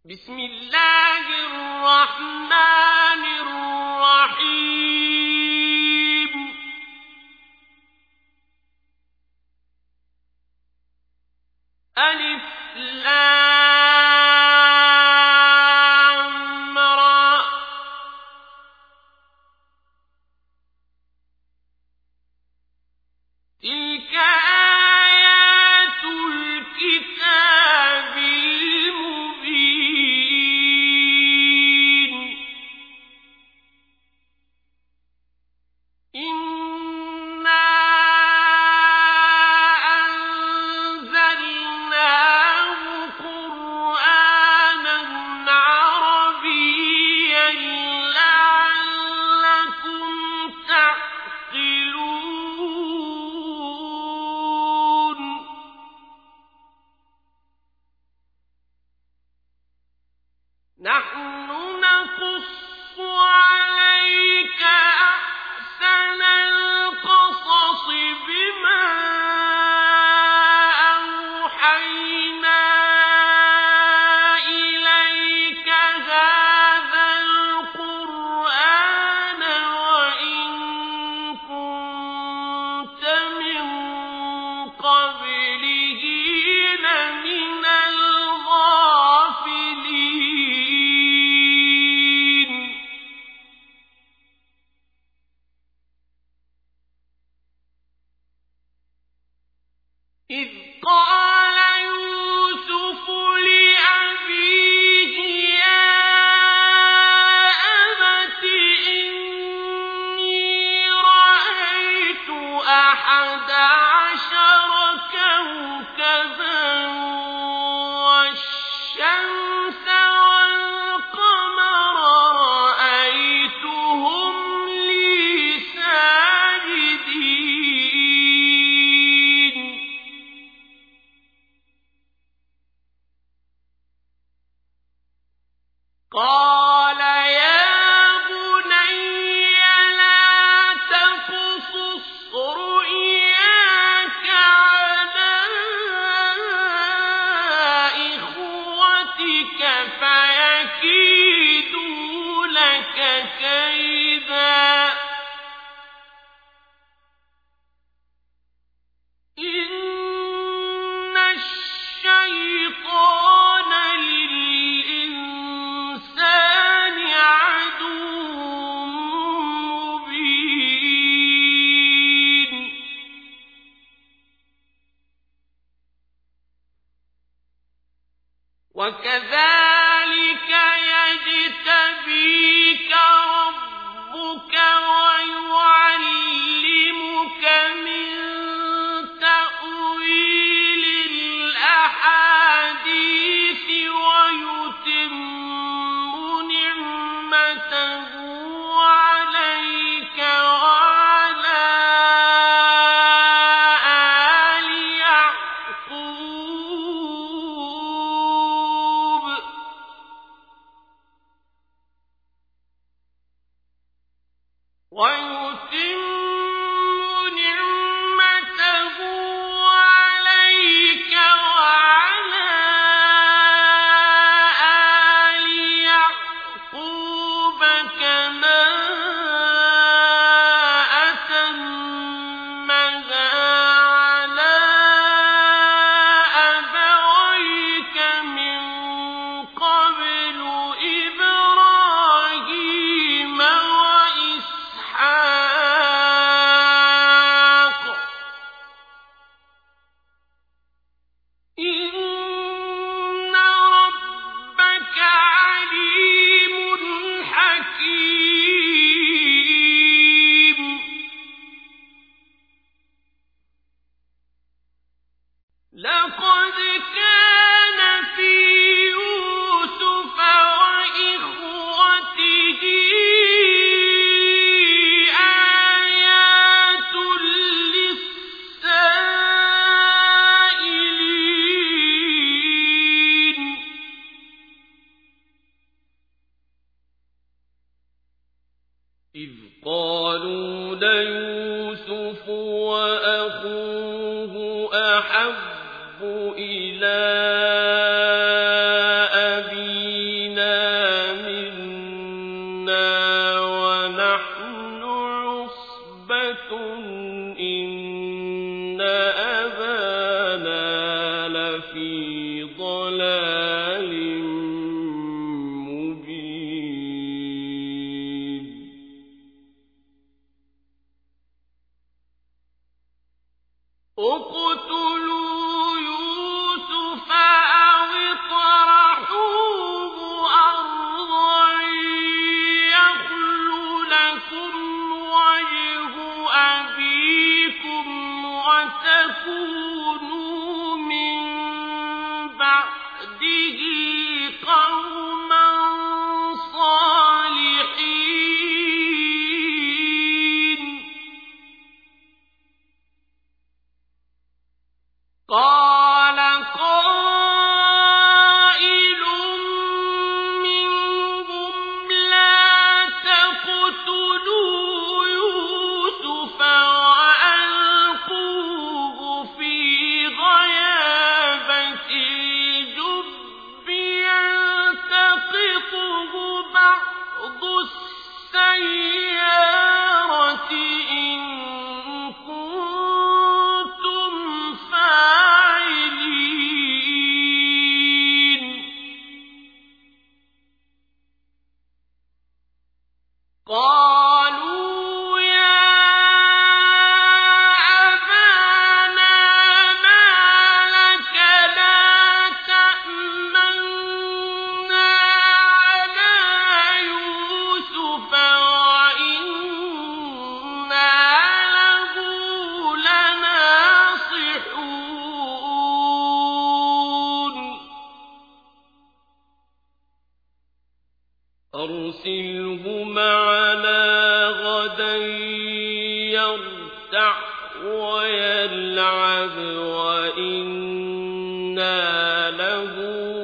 بسم الله الرحمن الرحيم ألف لام را تلك آيات الكتاب المبين إنا أنزلناه قرآنا عربيا لعلكم تعقلون نحن نقص عليك أحسن القصص بما أوحينا إليك هذا القرآن وإن كنت من قبله لمن الغافلين إذ قال يوسف لأبيه يا أبت إني رأيت 11 كوكبا والشمس والقمر رأيتهم لي ساجدين قال يا بني لا تقصص رؤياك على إخوتك فيكيدوا لك كيدا إن الشيطان للإنسان عدو مبين وكذلك يجتبيك ربك ويعلمك من تأويل الأحاديث ويتم نعمته عليك وعلى آل يعقوب ويتم نعمته عليك وعلى آل يعقوب كما أتمها على أبويك من قبل إبراهيم وإسحاق إن ربك عليم حكيم لقد كان في يوسف وإخوته آيات للسائلين إذ قالوا ليوسف وأخوه أحب إلى أبيه أرسله معنا غدا يرتع ويلعب وإنا له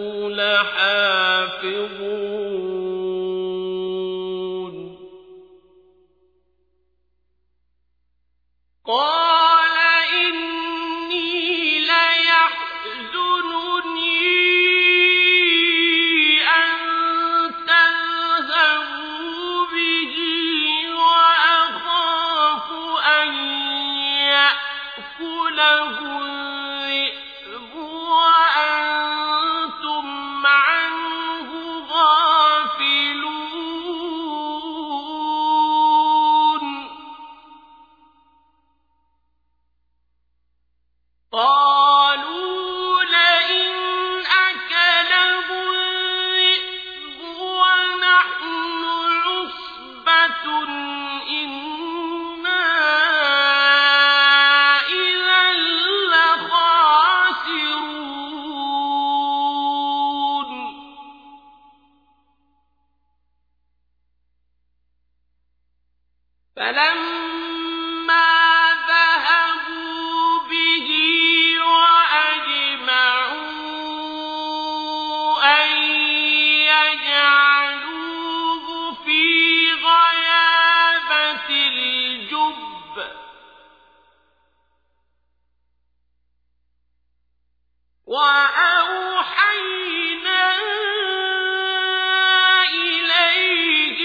لحافظون قال إني ليحزنني أن تذهبوا به وأخاف أن يأكله الذئب وأنتم عنه غافلون قالوا لئن أكله الذئب ونحن عصبة إنا إذا لخاسرون فلما ذهبوا به وأجمعوا أن يجعلوه في غيابة الجب وأوحينا إليه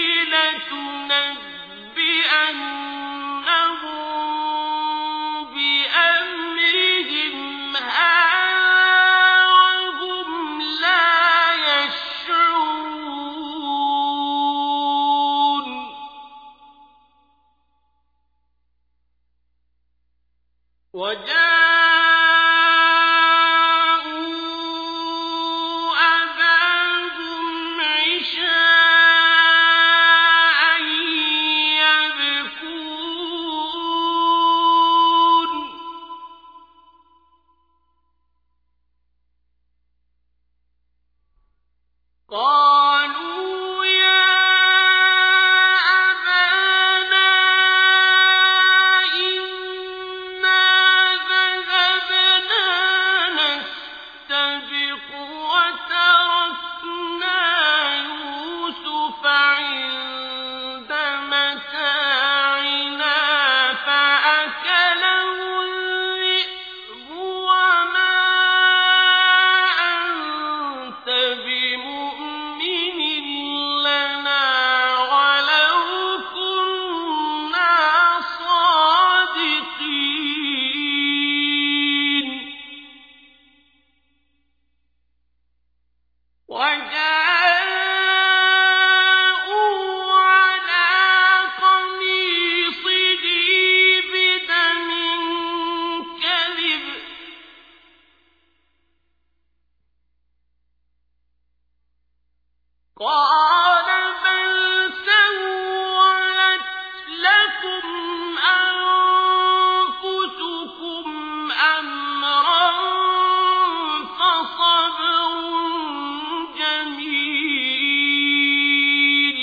لتنبئنهم بأمرهم هذا وهم لا يشعرون وجاءوا أباهم عشاء يبكون قالوا يا أبانا إنا ذهبنا نستبق وتركنا يوسف عند متاعنا فأكله الذئب وما أنت بمؤمن لنا ولو كنا صادقين وجاءوا على قميصه بدم كذب قال بل سولت لكم أنفسكم أمرا فصبر جميل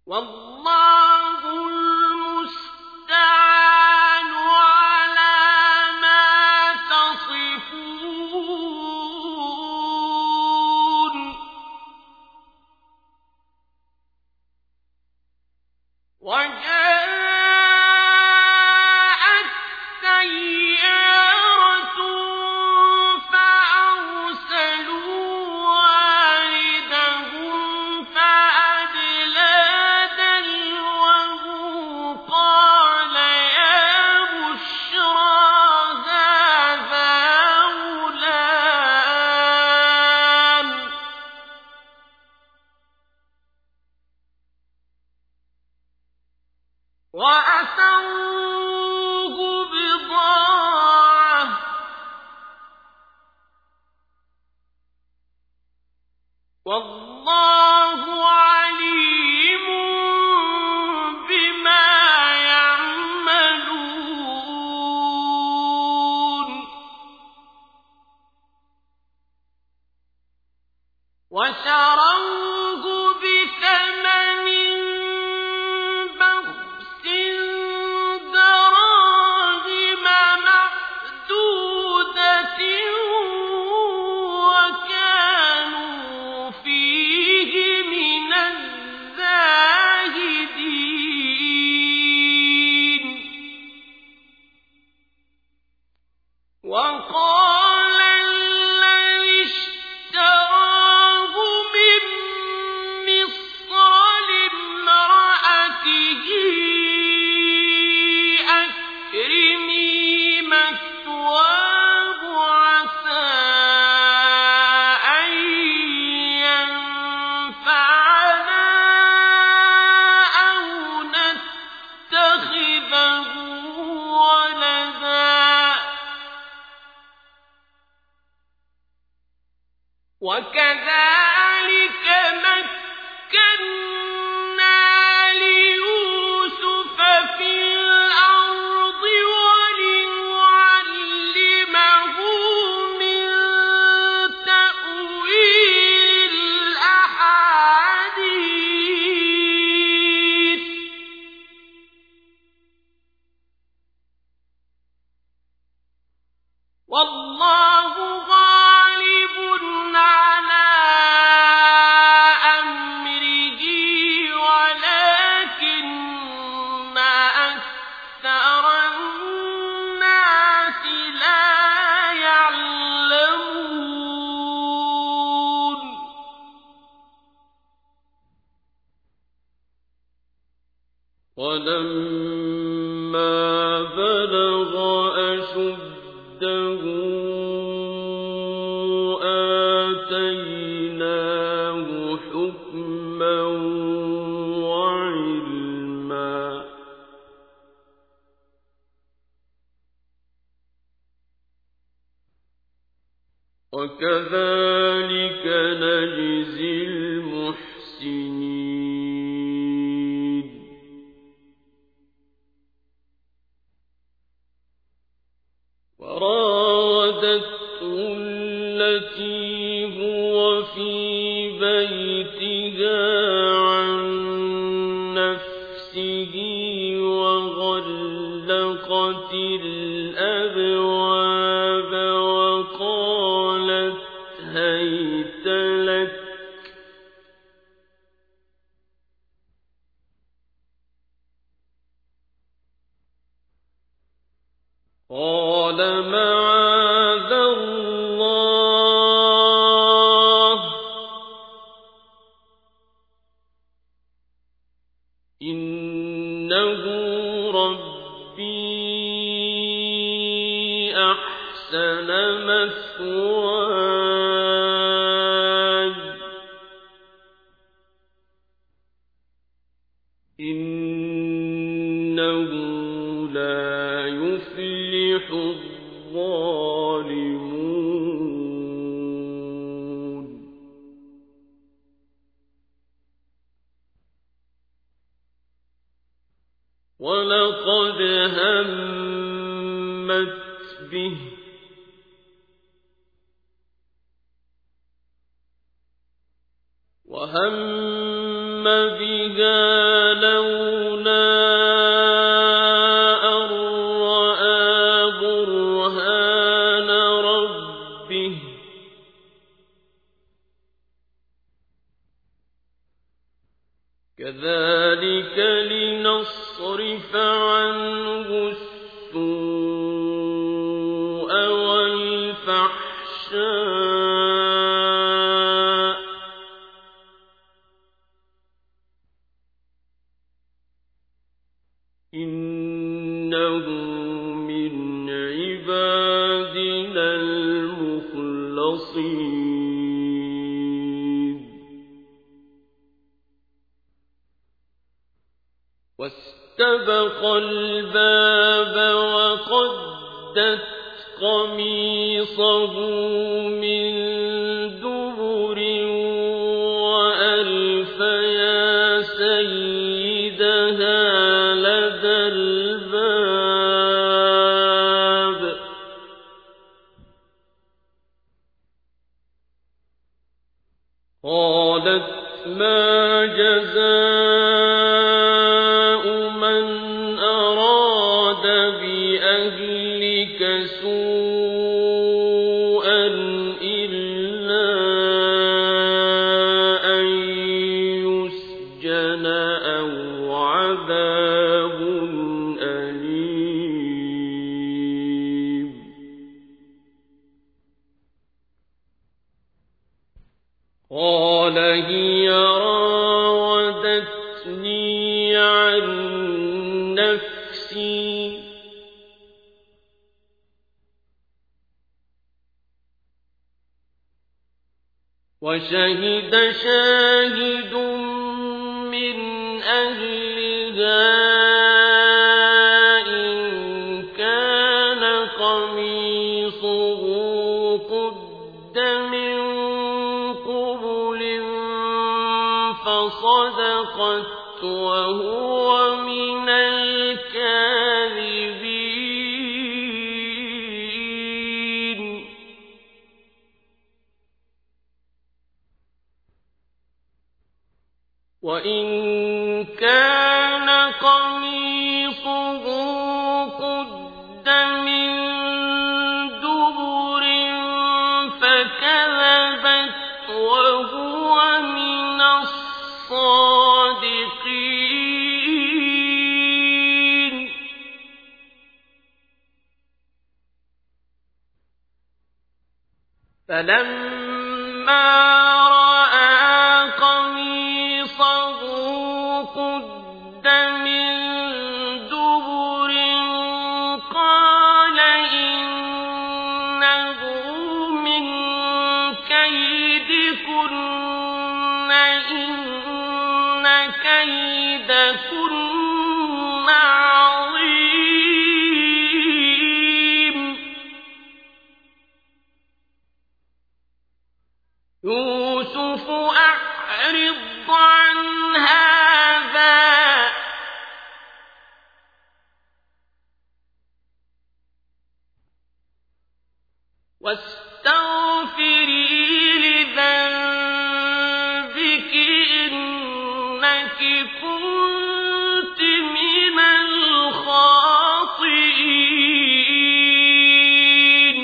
والله المستعان على وشروه بثمن بخس دراهم معدودة وكانوا فيه من الزاهدين وقال الذي اشتراه من مصر لامرأته أكرمي مثواه عسى أن ينفعنا أو نتخذه ولدا وكذلك مكنا ليوسف في الأرض ولنعلمه من تأويل الأحاديث والله غالب على أمره ولكن أكثر الناس لا يعلمون ولما بلغ أشده آتيناه حكما وعلما وكذلك نجزي المحسنين وراودته التي هو في بيتها عن نفسه وغلقت الأبواب وقالت هيت لك قال معاذ الله إنه ربي أحسن مثواي إنه لا يفلح الظالمون ولقد همت به وهم بها لولا أن رأى برهان ربه كذلك لنصرف عنه السوء والفحشاء إنه من عبادنا المخلصين واستبق الباب وقدت قميصه من دبر وألف يا سيدها لدى الباب قالت ما جزاء من أراد بأهلك سوءا إلا أن يسجن أو عذاب أليم. قال هي راودتني عن نفسي وشهد شاهد من أهلها إن كان قميصه قد من قبل فصدقت وهو من الكاذبين. وإن كان قميصه قد من دبر فكذبت وهو من الصادقين. فلما رأى قميصه قد من دبر قال إنه من كيدكن إن كيدكن عظيم. يوسف أعرض عن هذا واستغفري لذنبك إنك كنت من الخاطئين.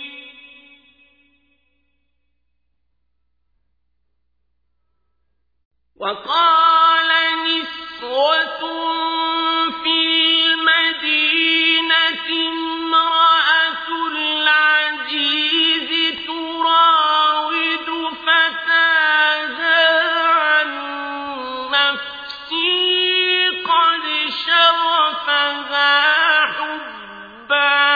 وقال نسوة في المدينة امرأة العزيز تراود فتاها عن نفسه قد شغفها حبا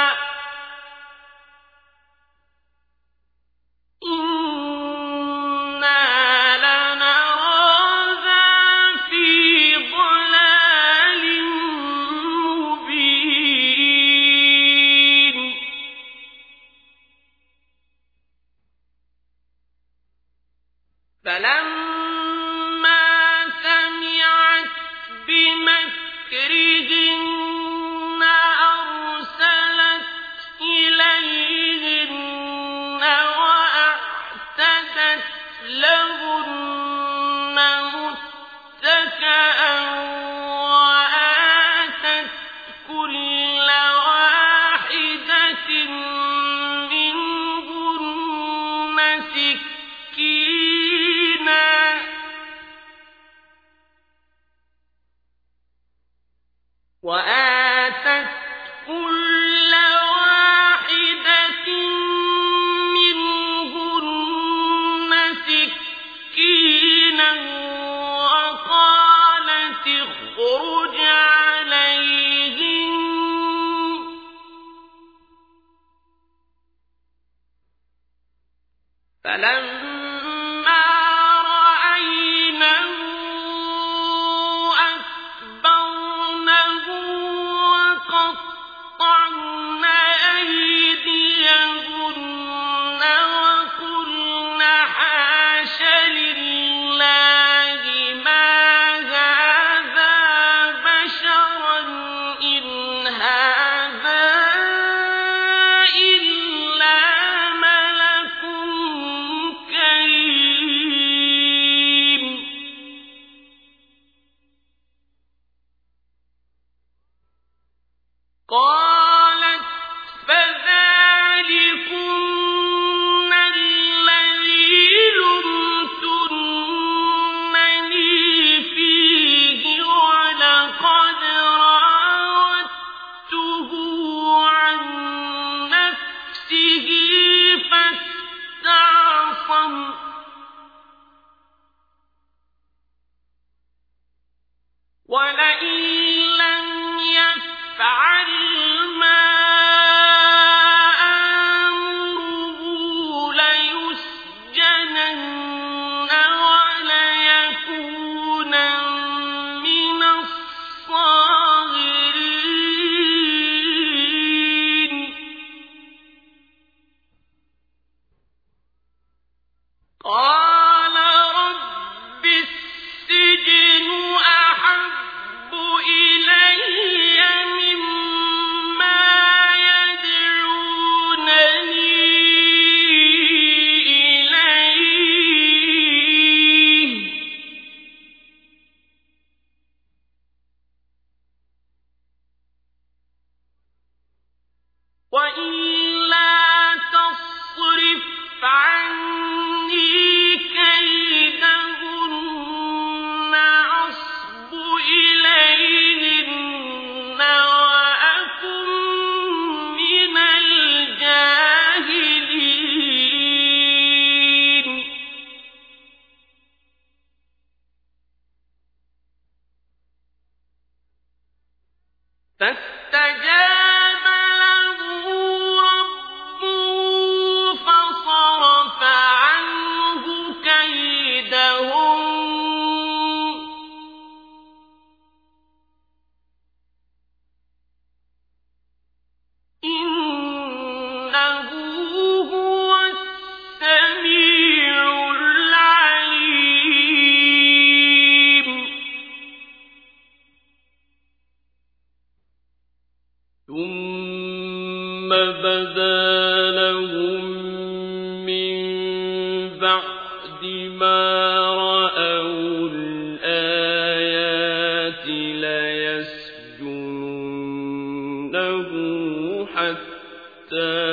إنا لنراها في ضلال مبين. فلما سمعت بمكرهن أرسلت إليهن وأعتدت لهن متكئا وآتت كل واحدة منهن سكينا وآتت كل واحدة منهن سكينا وقالت اخرج عليهن. فلما رأينه أكبرنه وقطعن أيديهن وقلن حاش لله ما هذا بشرا إن هذا إلا ملك بدا لهم من بعد ما رأوا الآيات ليسجننه حتى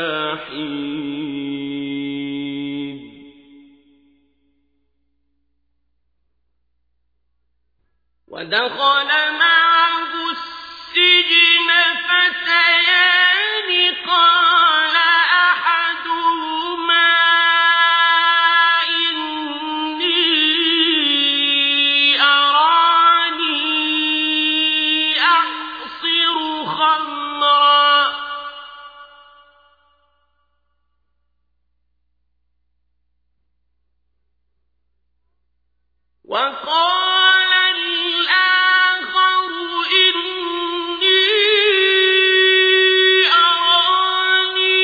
حين ودخل معه السجن فتيان قال أحدهما إني أراني أعصر خمرا وقال الآخر إني أراني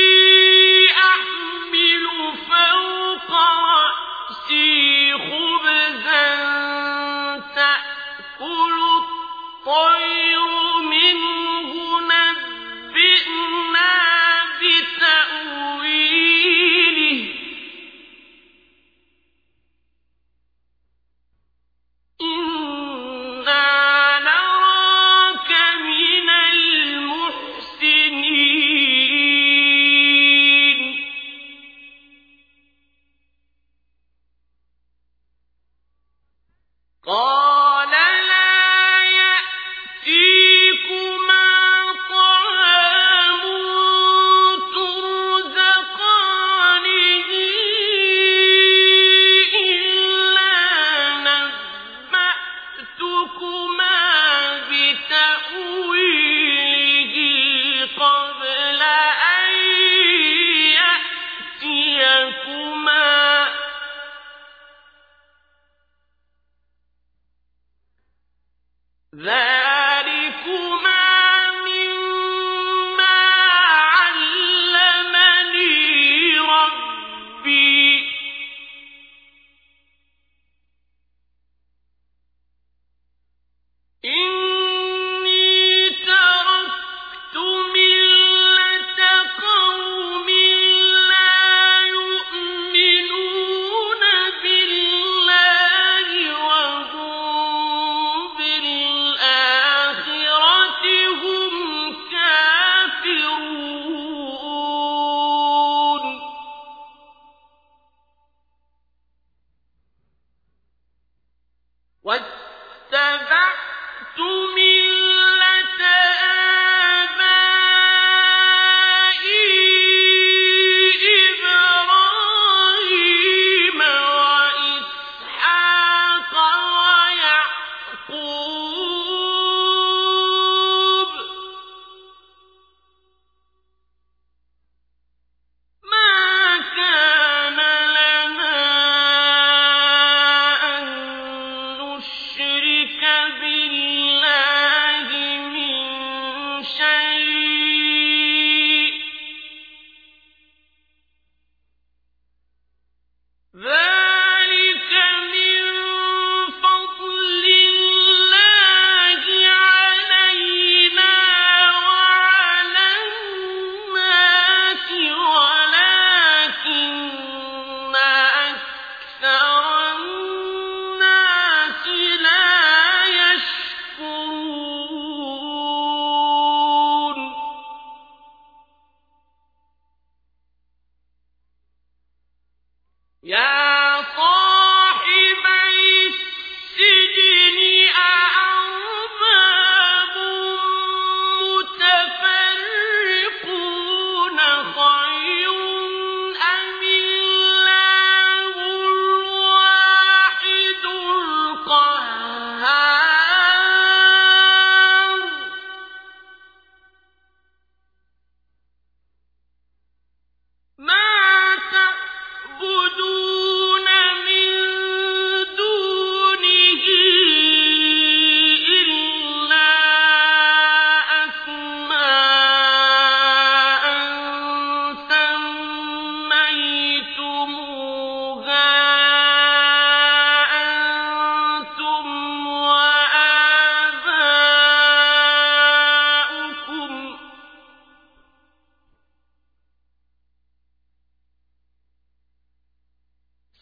أحمل فوق رأسي خبزا تأكل الطير منه نبئنا بتأويله إنا نراك من المحسنين قال لا يأتيكما طعام ترزقانه إلا نبأتكما بتأويله قبل أن يأتيكما ذلكما مما علمني ربي إني تركت ملة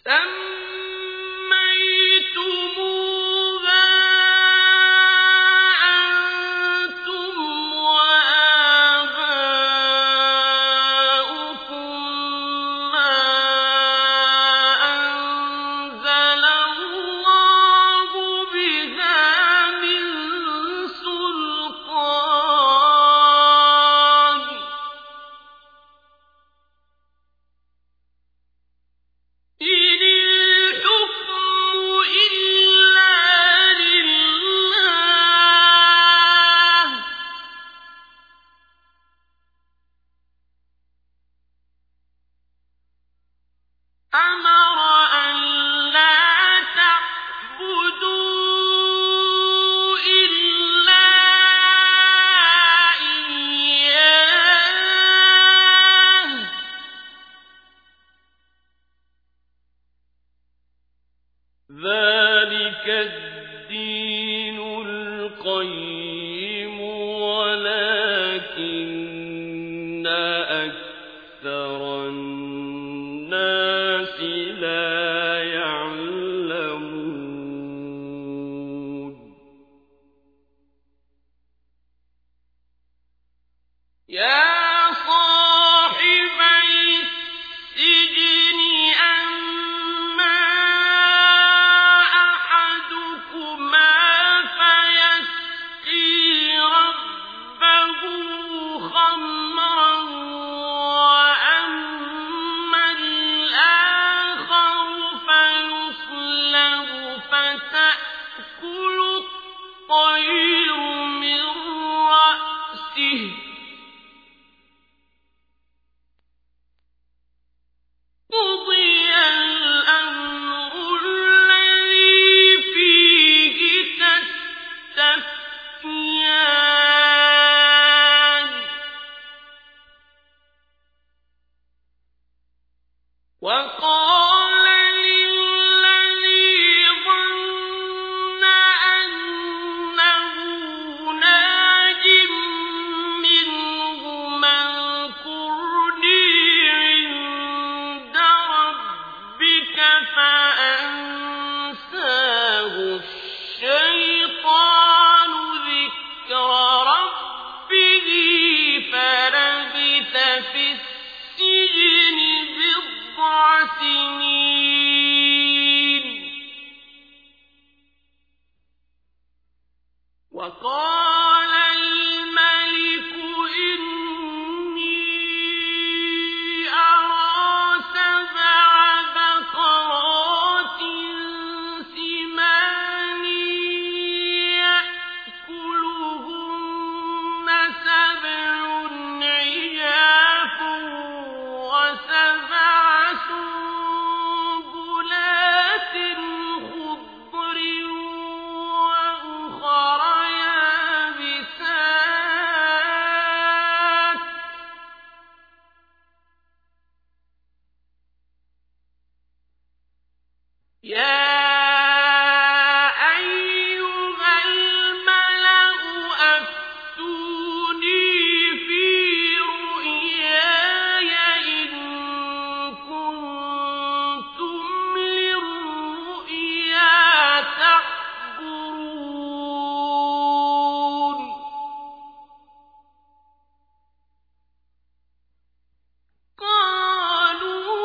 ذلك الدين القيم ولكن أكثر الناس لا يعلمون يا وقال للذي ظن أنه ناج منهما اذكرني عند ربك فأنساه الشيطان ذكر ربه فلبث في السجن سنين وقال الملك إني أرى 7 بقرات سمان يأكلهن 7 عجاف و7 سنبلات خضر وأخر يابسات يا أيها الملأ أفتوني في رؤياي إن كنتم للرؤيا تعبرون قالوا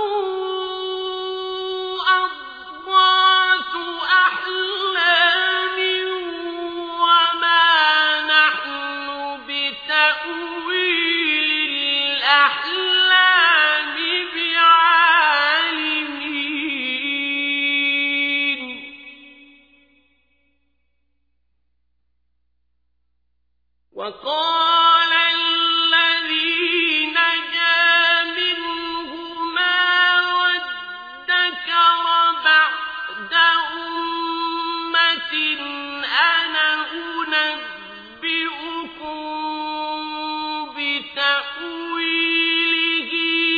أضغاث أحلام وما نحن بتأويل الأحلام بعالمين وقال الذي نجا منهما وادكر بعد أمة أنا أنبئكم بتأويله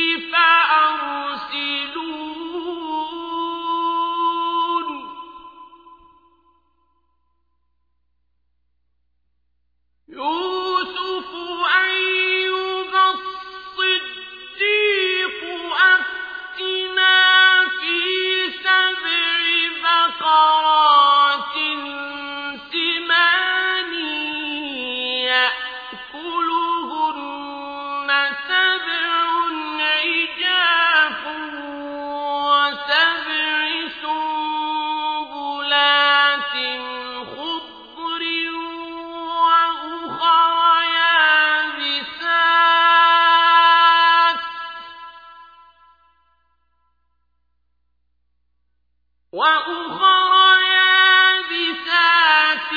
وأخرى يابسات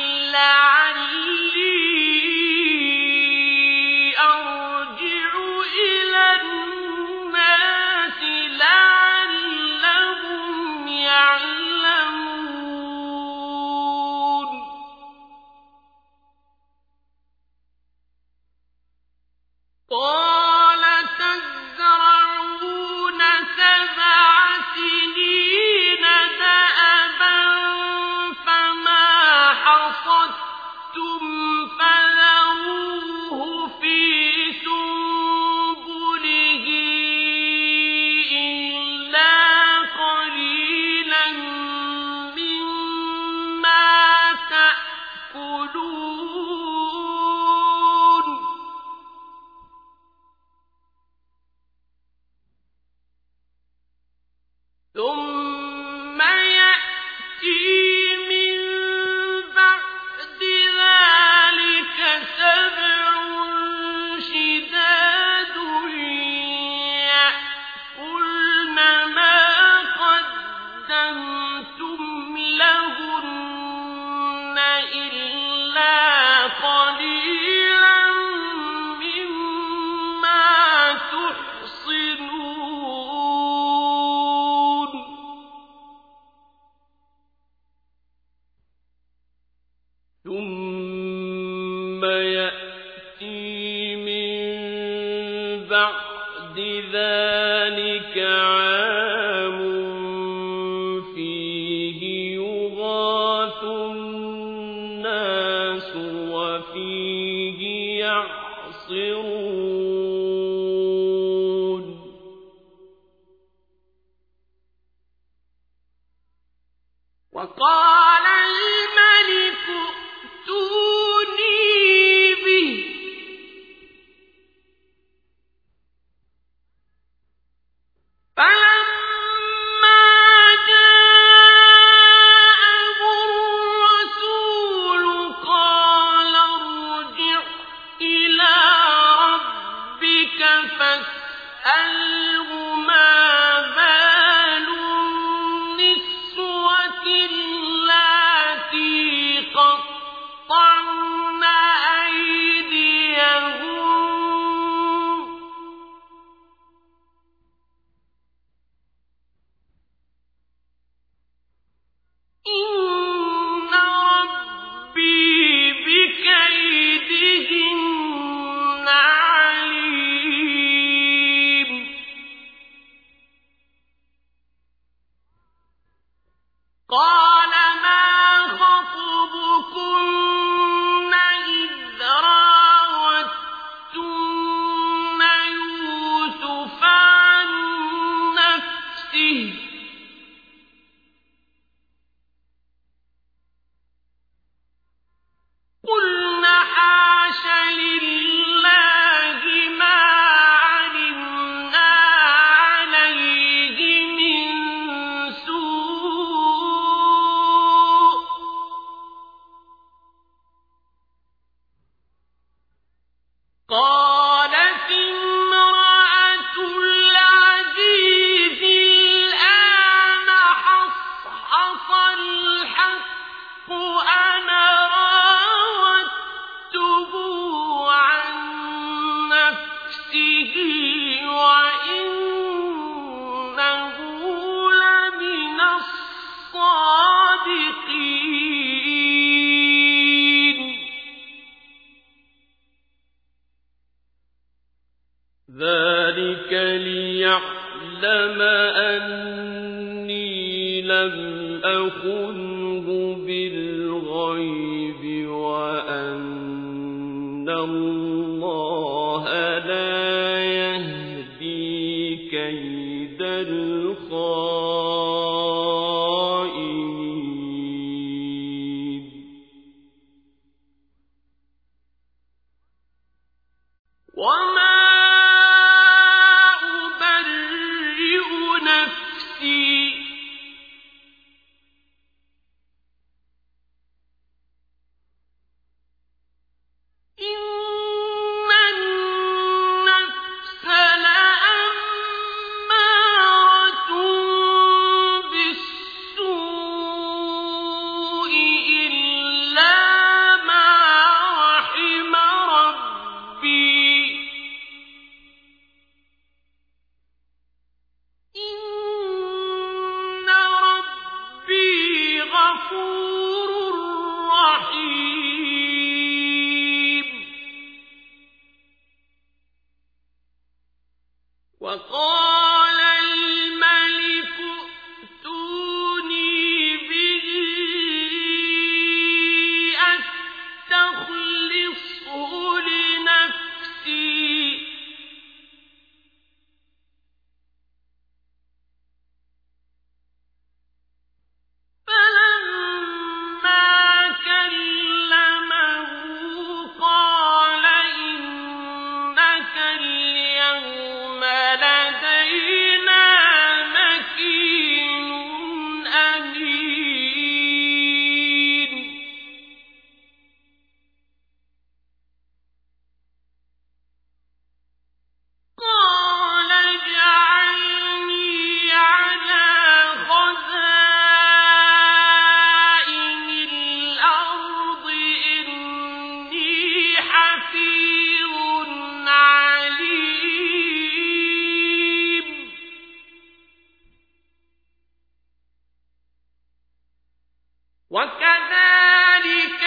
لعلي أرجع إلى الناس لعلهم يعلمون قال تزرعون 7 سنين دأبا فما حصدتم فذروه في سنبله إلا قليلا مما تأكلون ثم يأتي من بعد ذلك 7 شداد يأكلن ما قدمتم لهن إلا قليلا مما تحصنون ثم يأتي من بعد ذلك عام فيه يغاث الناس وفيه يعصرون وقال الملك ائتوني به فلما جاءه الرسول قال ارجع إلى ربك فاسأله ما بال النسوة اللاتي قطعن أيديهن إن ربي بكيدهن عليم قال ما خطبكن إذ راوتن يوسف عن نفسه قلنا حاش لله ما علمنا عليه من سوء قالت امرأة العزيز الآن حصحص الحق أنا راودته عن نفسه وإنه لمن الصادقين ذلك ليعلم أني لم أخنه بالغيب وأن الله لا يهدي كيد الخائنين وما أبرئ نفسي إن النفس لأمارة وقال الملك ائتوني به أستخلصه لنفسي فلما كلمه قال إنك اليوم لدينا مكين أمين قال اجعلني على خزائن الأرض إني حفيظ عليم وكذلك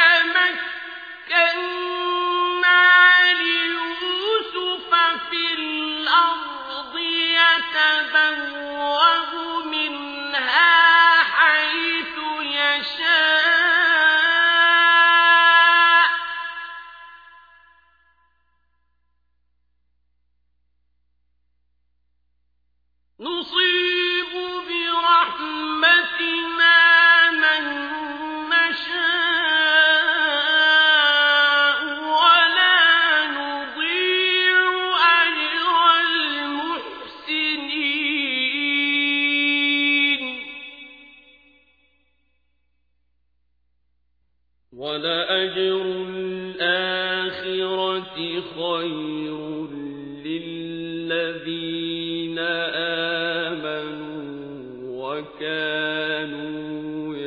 مكنا ليوسف في الأرض يتبوأ منها حيث يشاء نصيب برحمتنا من نشاء ولا نضيع أجر المحسنين ولأجر الآخرة خير للذين آمنوا وكانوا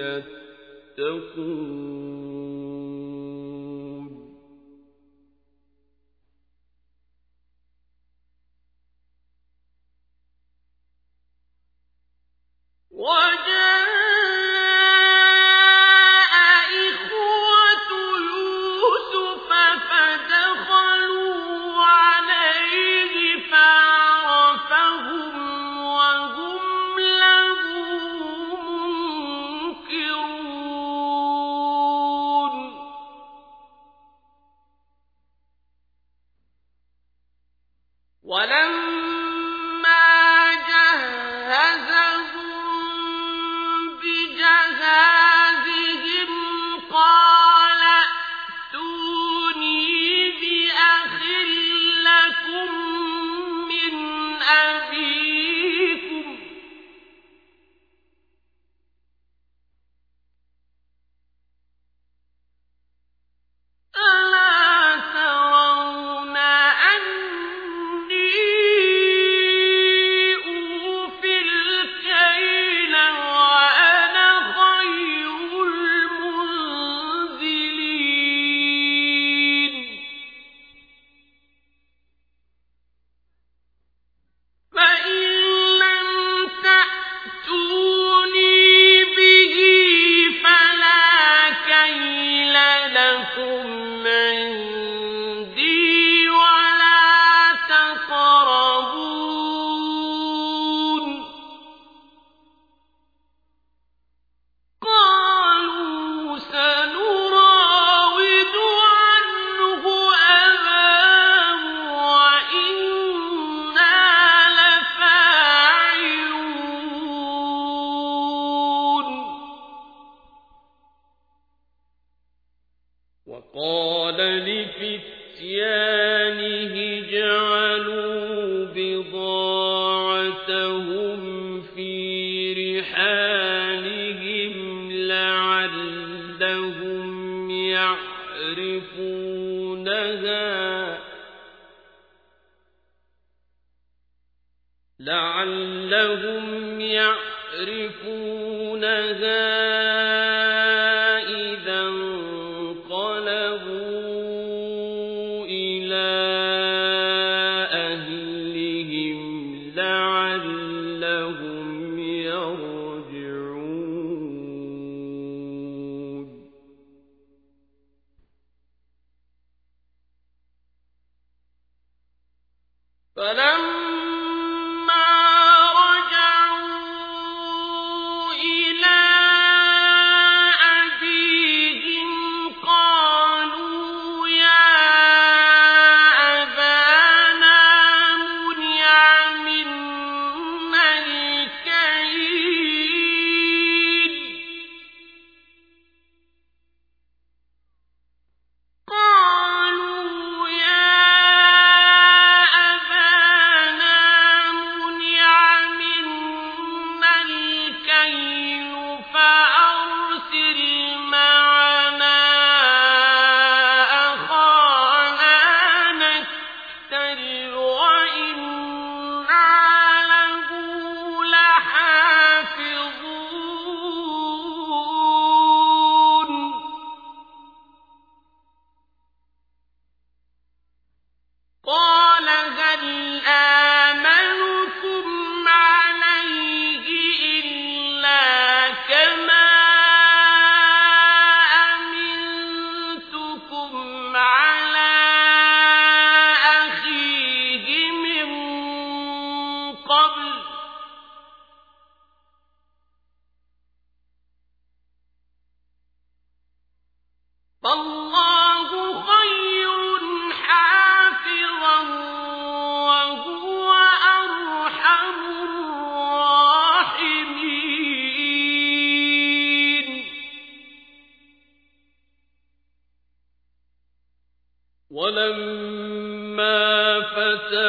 يتقون وجاء إخوة يوسف فدخلوا عليه فعرفهم وهم له منكرون ولما جهزهم بجهازهم قال ائتوني بأخ لكم من أبيكم ألا ترون أني أوفي الكيل وأنا خير المنزلين فإن لم تأتوني به فلا كيل لكم عندي ولا تقربون قالوا سنراود عنه أباه وإنا لفاعلون وقال لفتيانه اجعلوا بضاعتهم في رحالهم لعلهم يعرفونها إذا انقلبوا إلى أهلهم لعلهم يرجعون فلما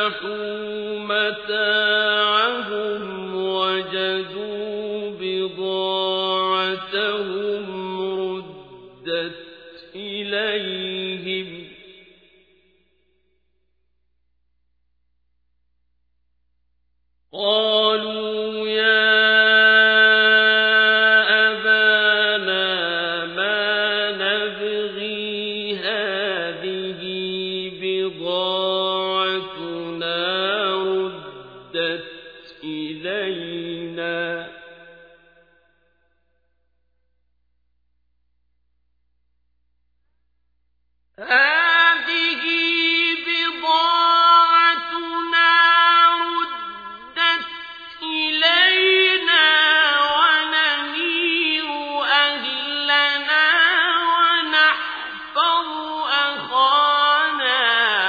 فَتَحُوا مَتَاعَهُمْ وَجَدُوا بِضَاعَتَهُمْ رُدَّتْ إِلَيْهِمْ قَالُوا يَا أَبَانَا مَا نَبْغِي هَٰذِهِ بِضَاعَتُنَا رُدَّتْ إِلَيْنَا وَنَمِيرُ أَهْلَنَا وَنَحْفَظُ أَخَانَا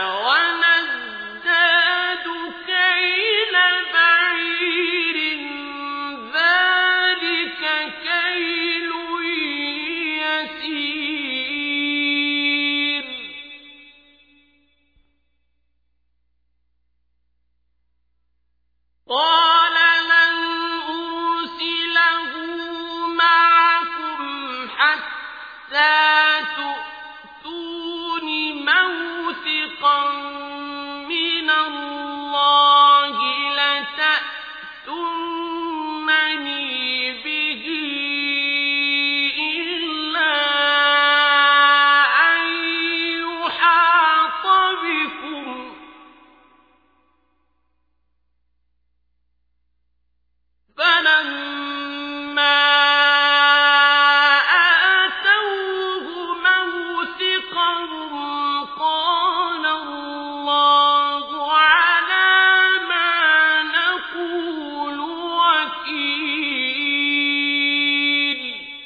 وَنَزْدَادُ كَيْلَ بَعِيرٍ ذَٰلِكَ كَيْلٌ يَسِيرٌ قَالَ لَنْ أُرْسِلَهُ مَعَكُمْ حَتَّىٰ تُؤْتُونِ مَوْثِقًا مِّنَ اللَّهِ لَتَأْتُنَّنِي بِهِ إِلَّا أَن يُحَاطَ بِكُمْ ۖ فَلَمَّا آتَوْهُ مَوْثِقَهُمْ قَالَ اللَّهُ عَلَىٰ مَا نَقُولُ وَكِيلٌ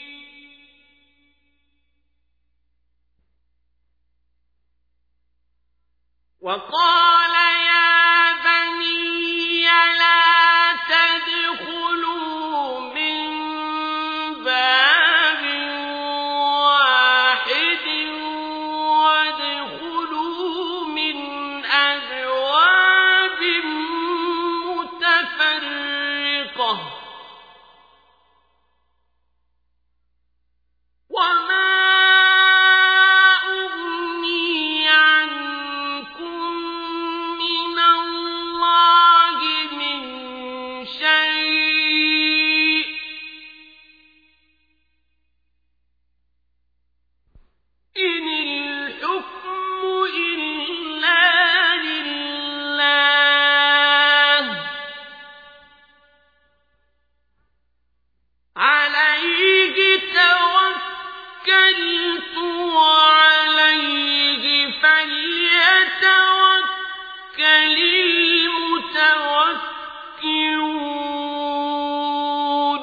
وَقَالَ يَا بَنِيَّ لَا تَدْخُلُوا مِن بَابٍ وَاحِدٍ وَادْخُلُوا مِنْ أَبْوَابٍ مُّتَفَرِّقَةٍ ۖ وَمَا أُغْنِي عَنكُم مِّنَ اللَّهِ مِن شَيْءٍ ۖ إِنِ الْحُكْمُ إِلَّا لِلَّهِ ۖ عَلَيْهِ تَوَكَّلْتُ وَعَلَيْهِ فَلْيَتَوَكَّلِ الْمُتَوَكِّلُونَ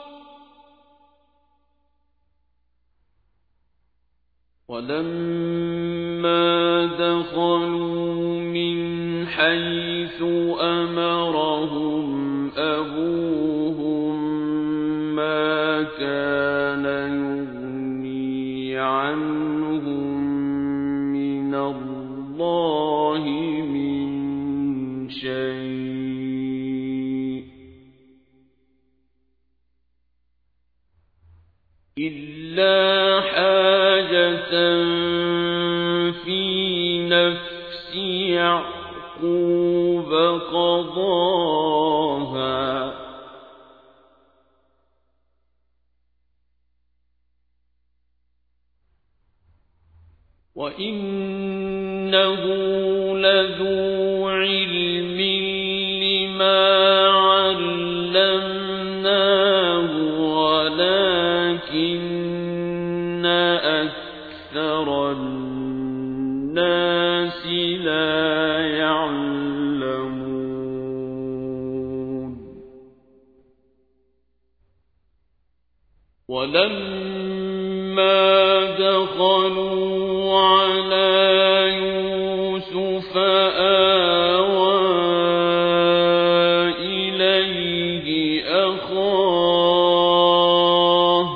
وَلَمَّا دَخَلُوا مِنْ حَيْثُ أَمَرَهُمْ أَبُوهُم مَّا كَانَ يُغْنِي عَنْهُم مِّنَ اللَّهِ مِن شَيْءٍ إِلَّا حَاجَةً فِي نَفْسِ يَعْقُوبَ قَضَاهَا وَإِنَّهُ لَذُو عِلْمٍ لِّمَا عَلَّمْنَاهُ وَلَٰكِنَّ أَكْثَرَ النَّاسِ لَا يَعْلَمُونَ وَلَمَّا دَخَلُوا عَلَىٰ يُوسُفَ آوَىٰ إِلَيْهِ أَخَاهُ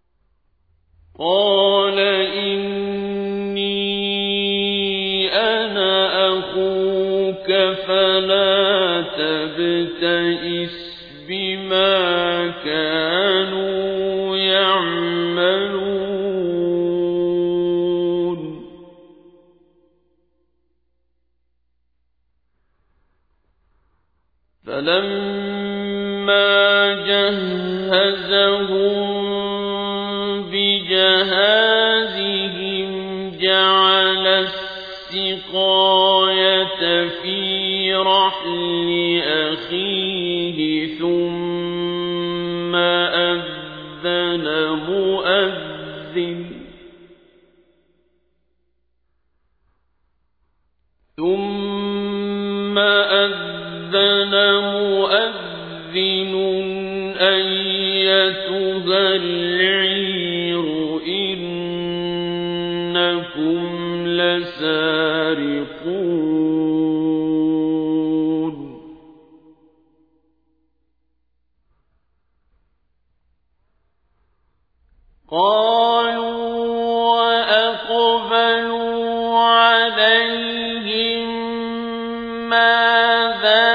قَالَ إِنِّي أَنَا فلا تبتئس بما كانوا يعملون فلما جهزهم بجهازهم جعل السقاية في رحل أخيه ثم أذن مؤذن أيتها العير إنكم لسارقون قالوا وأقبلوا عليهم ماذا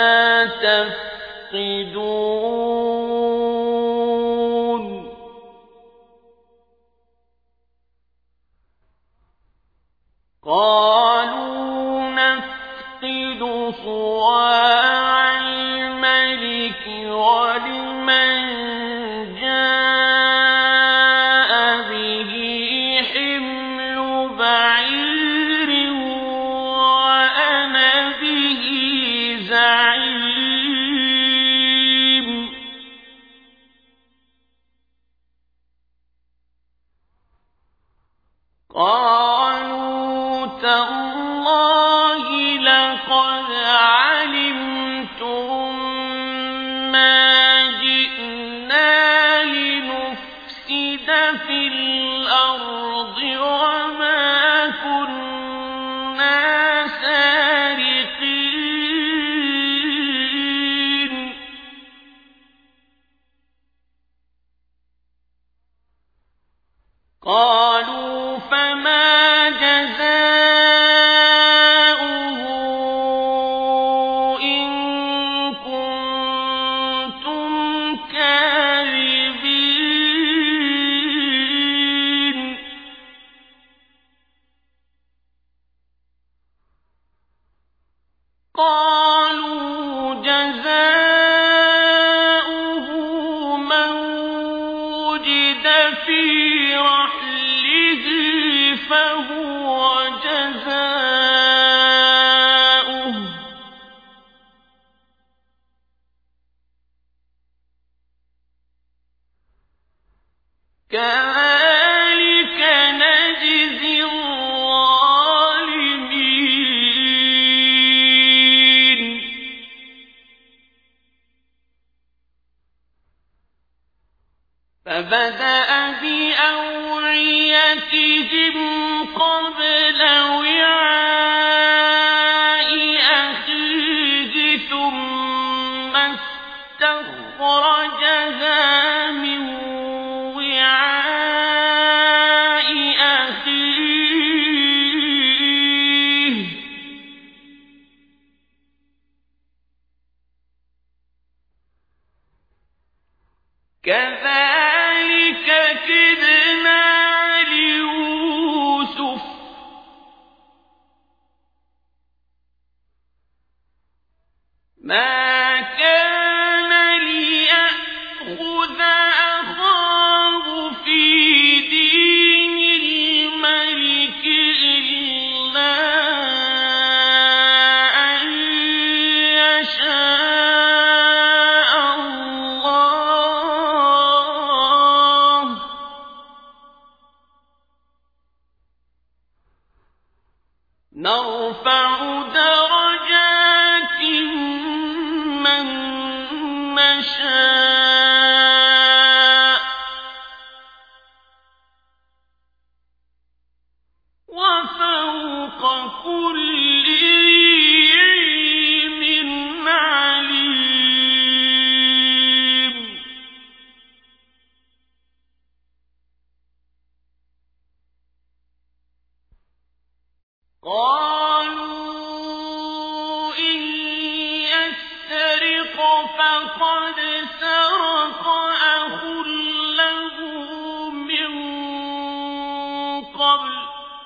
تفقدون قالوا نفقد صواع الملك ولمن جاء به حمل بعير وأنا به زعيم قالوا تالله لقد علمتم ما جئنا لنفسد في الأرض وما كنا سارقين قالوا فما جزاؤه إن كنتم كاذبين قالوا جزاؤه من وجد في رحله فهو جزاؤه كذلك نجزي الظالمين فبدأ بأوعيتهم قبل وعاء أخيه ثم استخرجها من وعاء أخيه كذلك كدنا ليوسف ما كان ليأخذ أخاه في دين الملك إلا أن يشاء الله نرفع درجات فقد سرق أخ له من قبل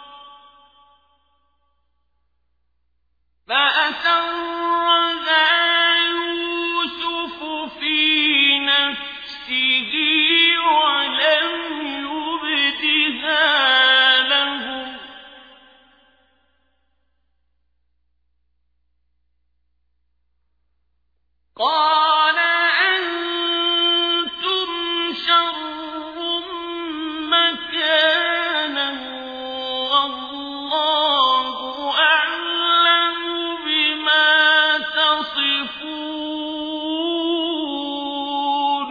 فأسرها يوسف في نفسه ولم يبدها لهم قال أنتم شر مكانا والله أعلم بما تصفون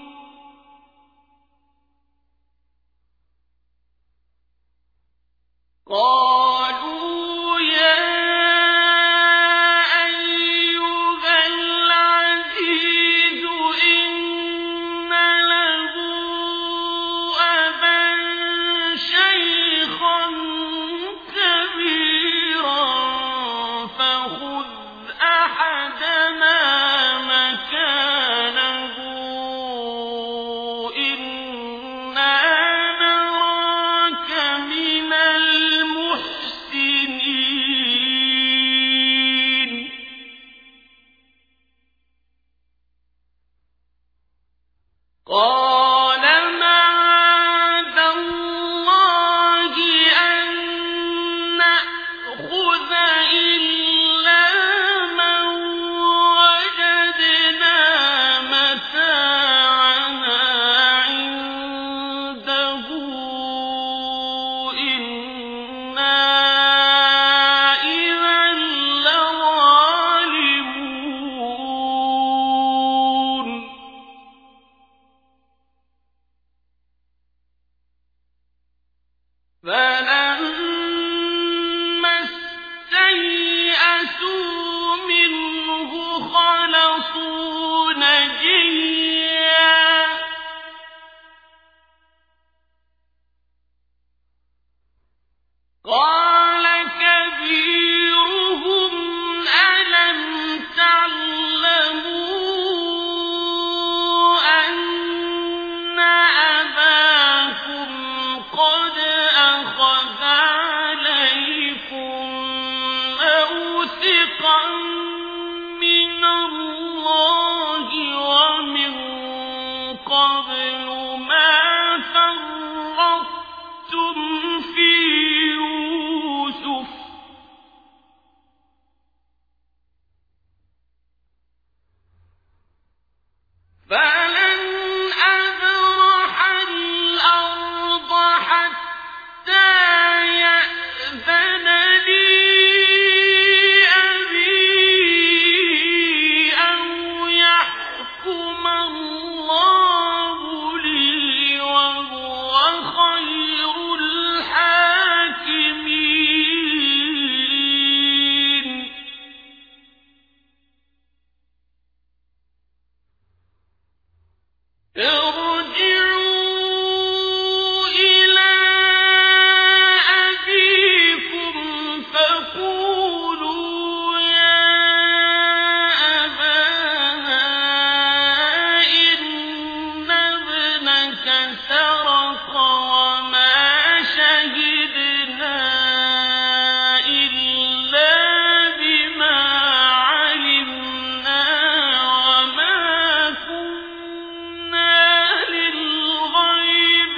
قالوا يا أيها العزيز إن له أبا شيخا كبيرا فخذ أحدنا مكانه إنا نراك من المحسنين قال معاذ الله أن نأخذ إلا من وجدنا متاعنا عنده إنا إذا لظالمون فلما استيئسوا منه خلصوا نجيا قال كبيرهم ألم تعلموا أن أباكم قد أخذ عليكم موثقا من الله ومن قبل ما فرطتم في يوسف فلن أبرح الأرض حتى يأذن لي أبي أو يحكم الله لي وهو خير الحاكمين ارجعوا إلى أبيكم فقولوا يا أبانا إن ابنك سرق وما شهدنا إلا بما علمنا وما كنا للغيب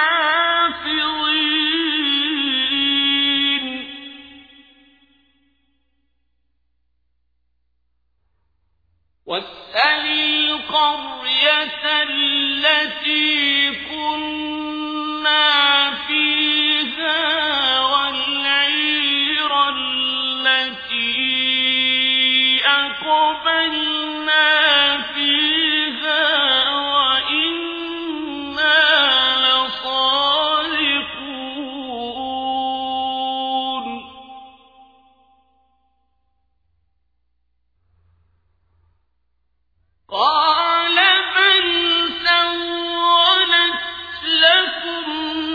حافظين واسأل القرية التي كنا فيها والعير التي أقبلنا فيها وإنا لصادقون قال بل سولت لكم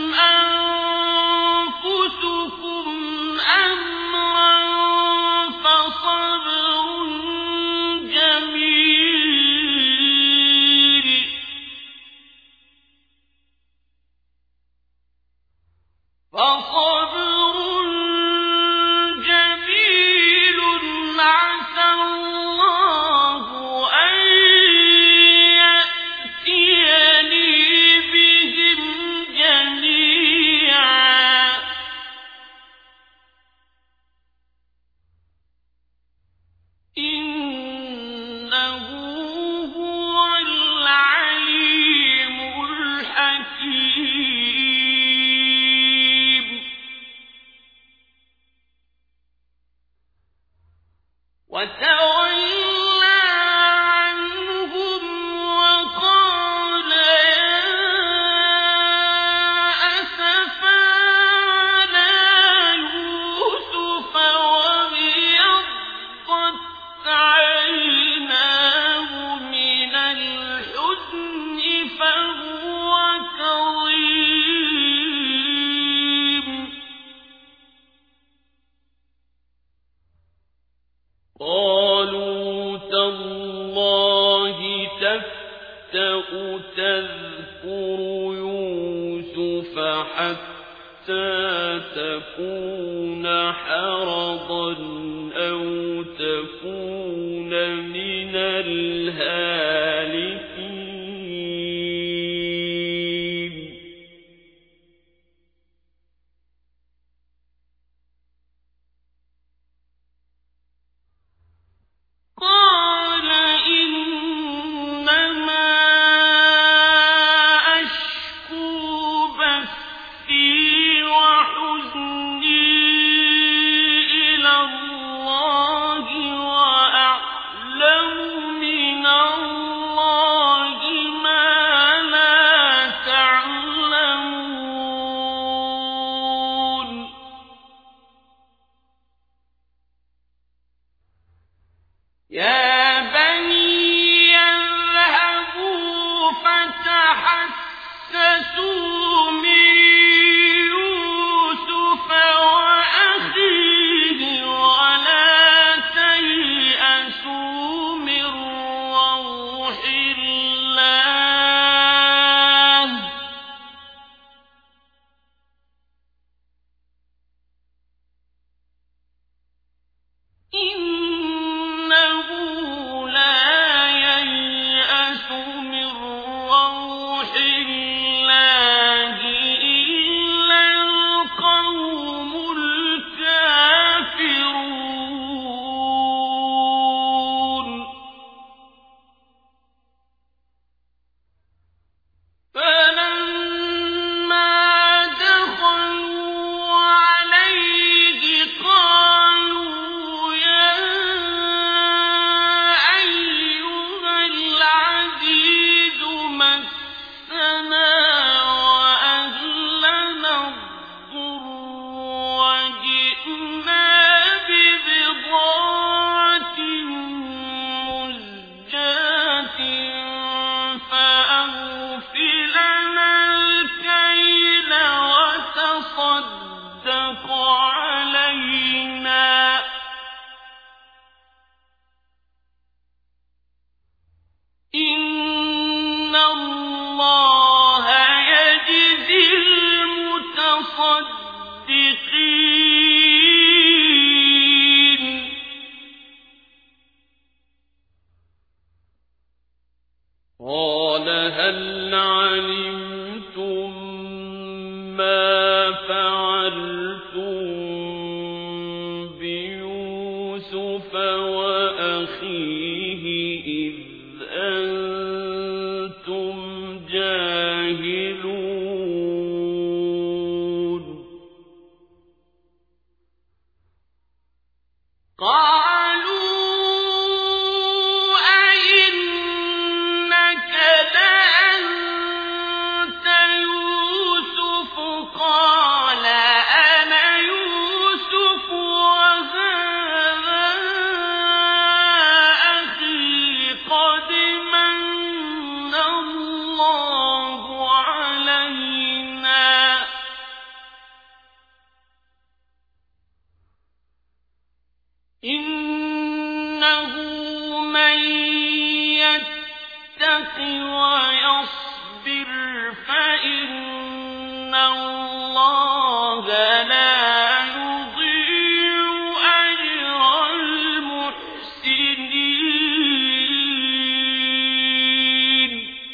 أنفسكم أمرا فصبر جميل إِنَّهُ هُوَ الْعَلِيمُ الْحَكِيمُ وَتَوَلَّى عَنْهُمْ وَقَالَ يَا أَسَفَىٰ عَلَىٰ يُوسُفَ وَابْيَضَّتْ عَيْنَاهُ مِنَ الْحُزْنِ فَهُوَ كَظِيمٌ قَالُوا تَاللَّهِ تَفْتَأُ تَذْكُرُ يُوسُفَ حَتَّىٰ تَكُونَ حَرَضًا أَوْ تَكُونَ مِنَ الْهَالِكِينَ قَالَ إِنَّمَا أَشْكُو بَثِّي وَحُزْنِي إِلَى اللَّهِ وَأَعْلَمُ مِنَ اللَّهِ مَا لَا تَعْلَمُونَ يَا بَنِيَّ اذْهَبُوا فَتَحَسَّسُوا مِن يُوسُفَ وَأَخِيهِ وَلَا تَيْأَسُوا مِن رَّوْحِ اللَّهِ ۖ إِنَّهُ لَا يَيْأَسُ مِن رَّوْحِ اللَّهِ إِلَّا الْقَوْمُ الْكَافِرُونَ فَلَمَّا دَخَلُوا عَلَيْهِ قَالُوا يَا أَيُّهَا الْعَزِيزُ مَسَّنَا وَأَهْلَنَا الضُّرُّ وَجِئْنَا بِبِضَاعَةٍ مُزْجَاةٍ فَأَوْفِ لَنَا الْكَيْلَ وَتَصَدَّقْ عَلَيْنَا ۖ إِنَّ اللَّهَ يَجْزِي الْمُتَصَدِّقِينَ قَالَ هَلْ عَلِمْتُم مَّا فَعَلْتُم بِيُوسُفَ وَأَخِيهِ إِذْ أَنتُمْ جَاهِلُونَ قَالُوا أَئِنَّكَ لَأَنتَ يُوسُفُ قَالَ أَنَا يُوسُفُ وَهَٰذَا أَخِي قَدْ مَنَّ اللَّهُ عَلَيْنَا إِنَّهُ مَن يَتَّقِ وَيَصْبِرْ فَإِنَّ اللَّهَ لَا يُضِيعُ أَجْرَ الْمُحْسِنِينَ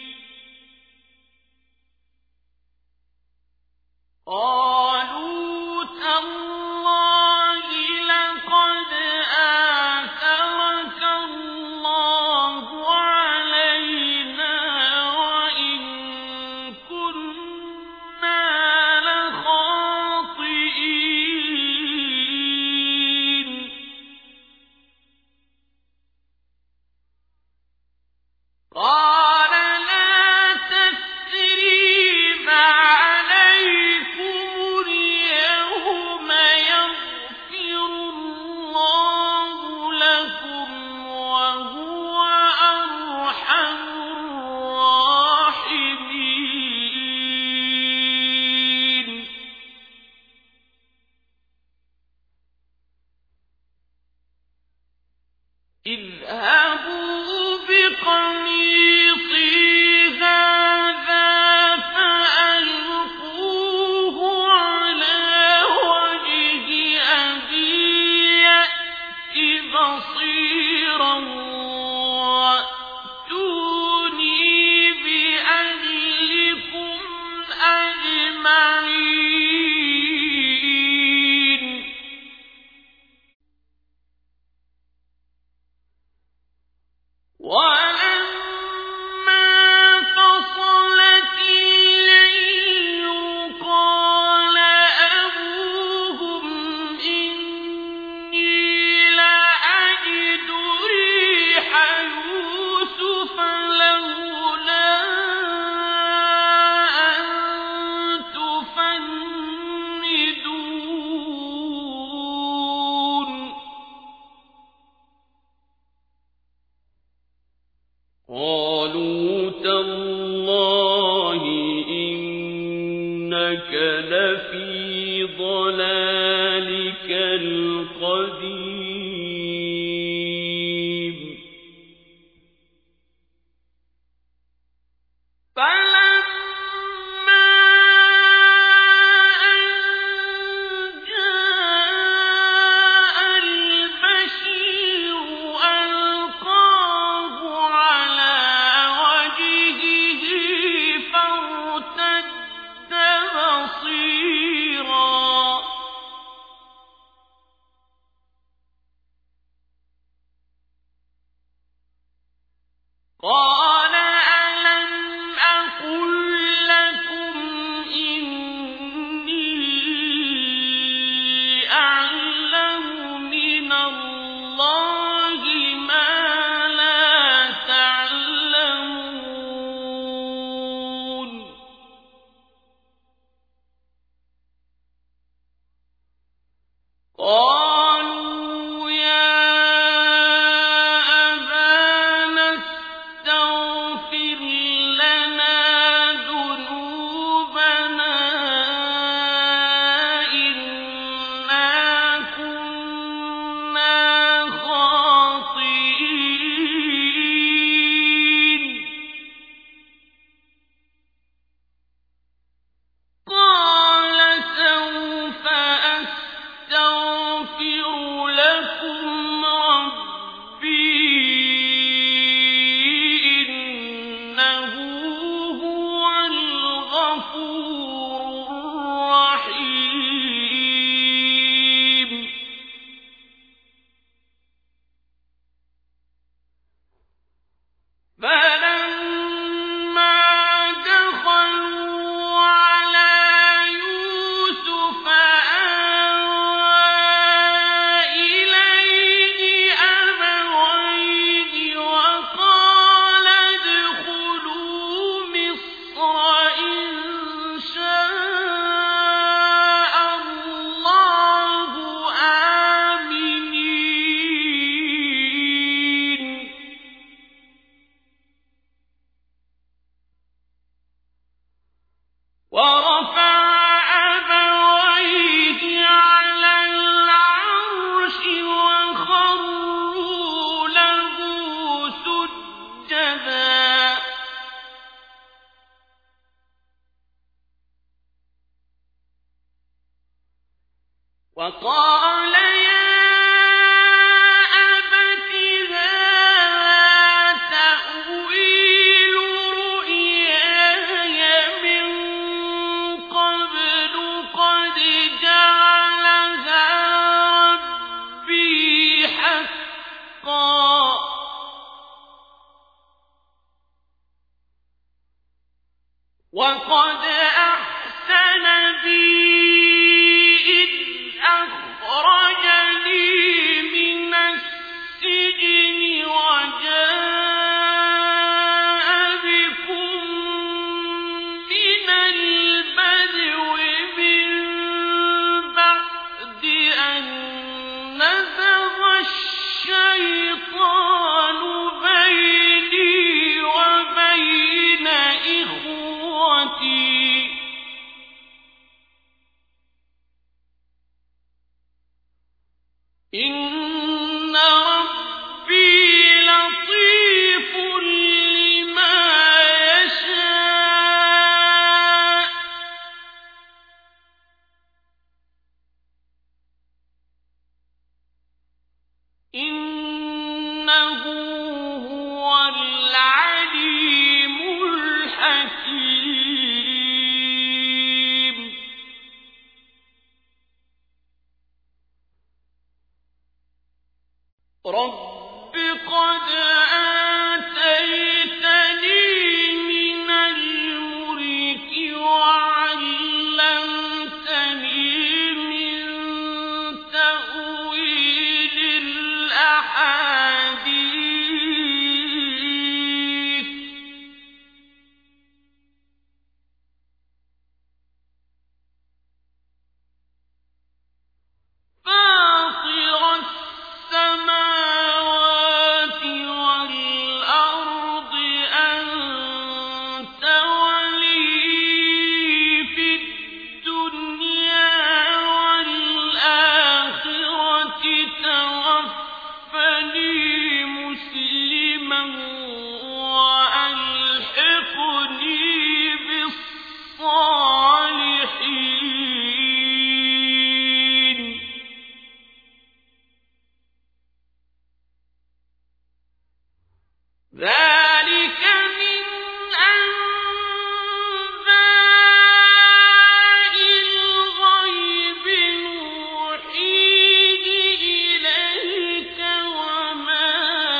قَالُوا تَاللَّهِ لَقَدْ آثَرَكَ اللَّهُ اذهبوا بقميصي هذا فألقوه على وجه أبي يأت بصيرا وأتوني بأهلكم أجمعين. ولما فصلت العير قال أبوهم إني لأجد ريح يوسف لولا أن تفندون. قالوا تالله إنك لفي ضلالك القديم. فلما أن جاء البشير ألقاه على وجهه فارتد بصيرا. قال ألم أقل لكم إني أعلم من الله ما لا تعلمون. قالوا يا أبانا استغفر لنا ذنوبنا إنا كنا خاطئين. قال سوف أستغفر لكم ربي إنه هو الغفور الرحيم. فلما دخلوا على يوسف آوى إليه أبويه وقال ادخلوا مصر إن شاء الله آمنين. ورفع أبويه على العرش وخروا له سجدا. وقال يا أبت هذا تأويل رؤياي من قبل قد جعلها ربي حقا. وقد أحسن بي إذ أخرجني من السجن وجاء بكم من البدو من بعد أن نزغ الشيطان بيني وبين إخوتي هو العليم الحكيم رب قد آتيتني من الملك وعلمتني من تأويل الأحاديث فاطر السماوات والأرض أنت ولي في الدنيا والآخرة توفني مسلما وألحقني بالصالحين ذلك من أنباء الغيب نوحيه إليك وما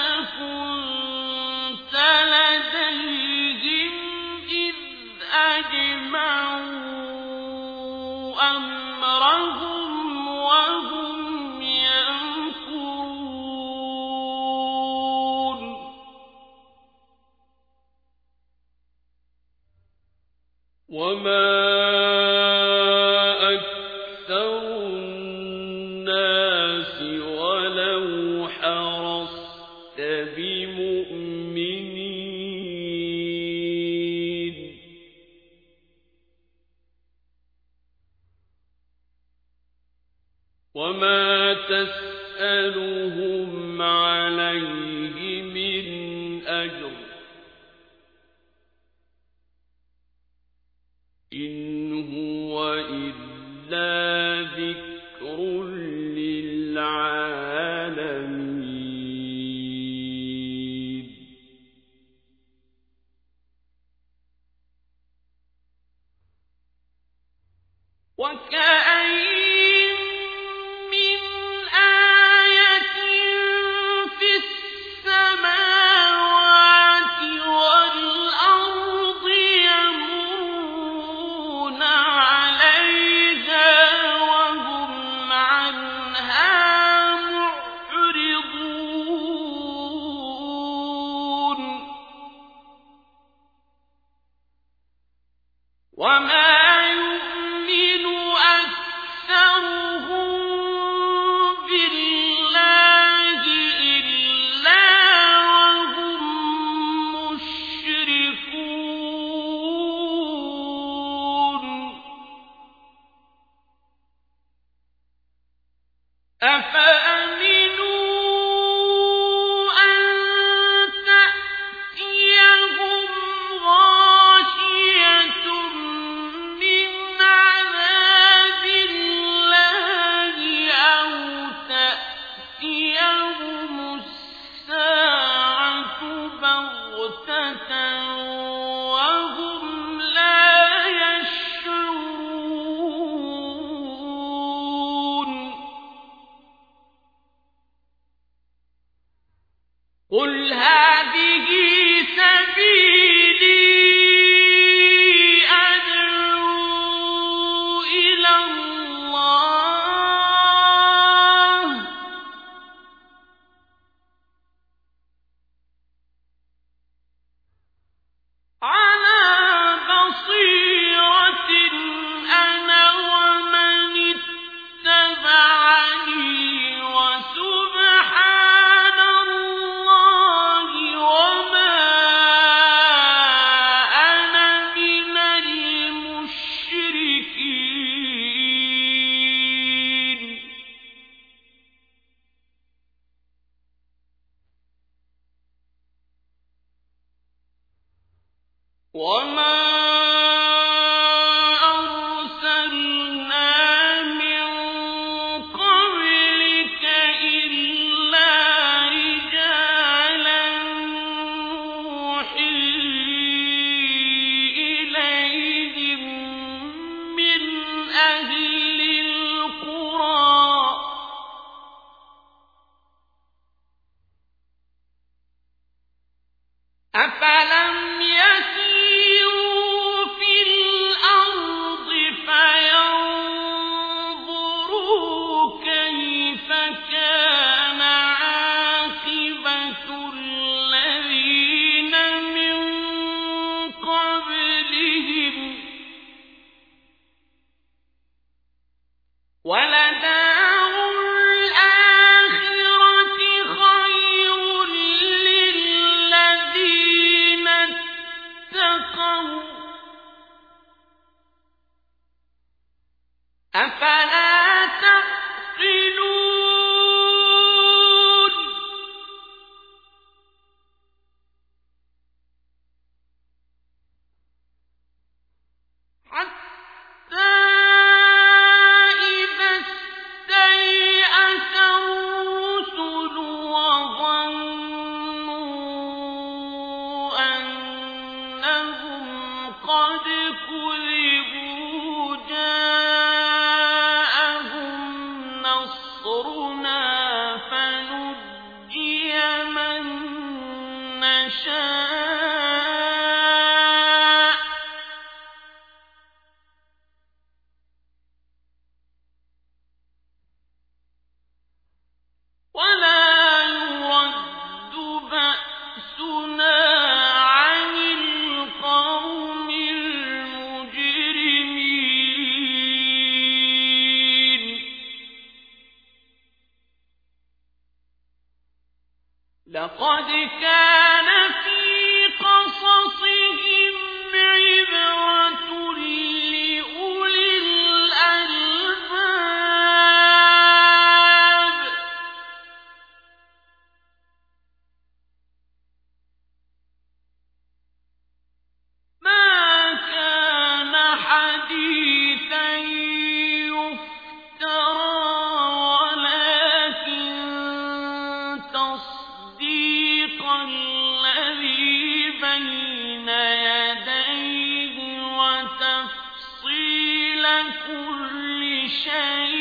كنت لديهم إذ أجمعوا أمرهم وهم يمكرون وما أكثر الناس ولو حرصت بمؤمنين وما تسألهم عليه من أجر إن هو إلا ذكر للعالمين وكأين من آية في السماوات والأرض يمرون عليها وهم عنها معرضون وما يؤمن أكثرهم بالله إلا وهم مشركون أفأمنوا أن تأتيهم غاشية من عذاب الله أو تأتيهم الساعة بغتة وهم لا يشعرون قل هذه سبيلي أدعو إلى الله على بصيرة أنا ومن اتبعني وسبحان الله أفلم يسيروا في الأرض فينظروا كيف كان عاقبة الذين من قبلهم ولدار الآخرة خير للذين اتقوا أفلا تعقلون حتى إذا استيأس الرسل وظنوا أنهم قد كذبوا جاءهم نصرنا فنجي من نشاء ولا يرد بأسنا عن القوم المجرمين لقد كان في قصصهم عبرة لأولي الألباب ما كان حديثا يفترى ولكن تصديق الذي بين يديه وتفصيل كل شيء